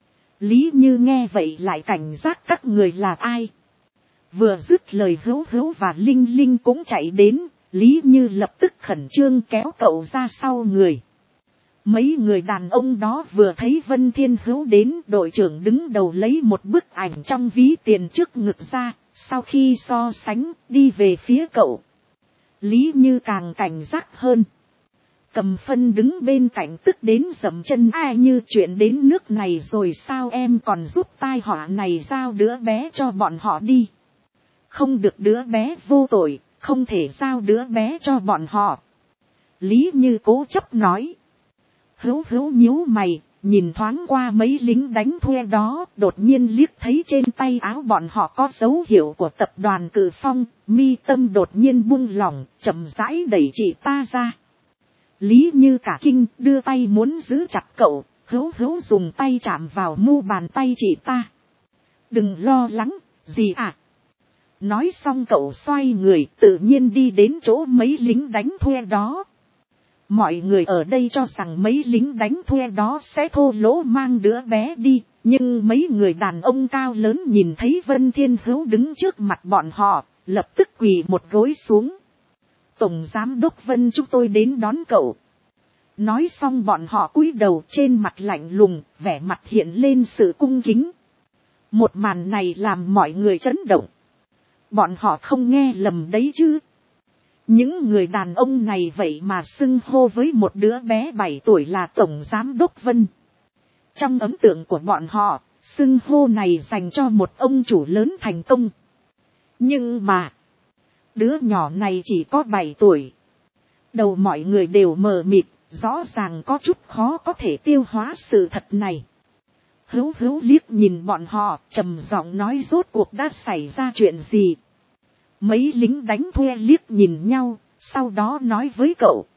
[SPEAKER 1] Lý Như nghe vậy lại cảnh giác các người là ai. Vừa dứt lời Hữu Hữu và Linh Linh cũng chạy đến, Lý Như lập tức khẩn trương kéo cậu ra sau người. Mấy người đàn ông đó vừa thấy Vân Thiên Hữu đến, đội trưởng đứng đầu lấy một bức ảnh trong ví tiền trước ngực ra, sau khi so sánh, đi về phía cậu. Lý Như càng cảnh giác hơn. Cầm Phân đứng bên cạnh tức đến dậm chân, ai Như chuyện đến nước này rồi sao em còn giúp tai họa này, giao đứa bé cho bọn họ đi. Không được, đứa bé vô tội, không thể giao đứa bé cho bọn họ. Lý Như cố chấp nói. Hữu Hữu nhíu mày, nhìn thoáng qua mấy lính đánh thuê đó, đột nhiên liếc thấy trên tay áo bọn họ có dấu hiệu của tập đoàn Cự Phong, mi tâm đột nhiên buông lỏng, chậm rãi đẩy chị ta ra. Lý Như cả kinh, đưa tay muốn giữ chặt cậu, Hữu Hữu dùng tay chạm vào mu bàn tay chị ta. Đừng lo lắng, gì à? Nói xong cậu xoay người, tự nhiên đi đến chỗ mấy lính đánh thuê đó. Mọi người ở đây cho rằng mấy lính đánh thuê đó sẽ thô lỗ mang đứa bé đi, nhưng mấy người đàn ông cao lớn nhìn thấy Vân Thiên Hữu đứng trước mặt bọn họ, lập tức quỳ một gối xuống. Tổng giám đốc Vân, chúng tôi đến đón cậu. Nói xong bọn họ cúi đầu, trên mặt lạnh lùng, vẻ mặt hiện lên sự cung kính. Một màn này làm mọi người chấn động. Bọn họ không nghe lầm đấy chứ. Những người đàn ông này vậy mà xưng hô với một đứa bé 7 tuổi là Tổng Giám đốc Vân. Trong ấn tượng của bọn họ, xưng hô này dành cho một ông chủ lớn thành công. Nhưng mà, đứa nhỏ này chỉ có 7 tuổi. Đầu mọi người đều mờ mịt, rõ ràng có chút khó có thể tiêu hóa sự thật này. Hữu Hữu liếc nhìn bọn họ, trầm giọng nói rốt cuộc đã xảy ra chuyện gì. Mấy lính đánh thuê liếc nhìn nhau, sau đó nói với cậu.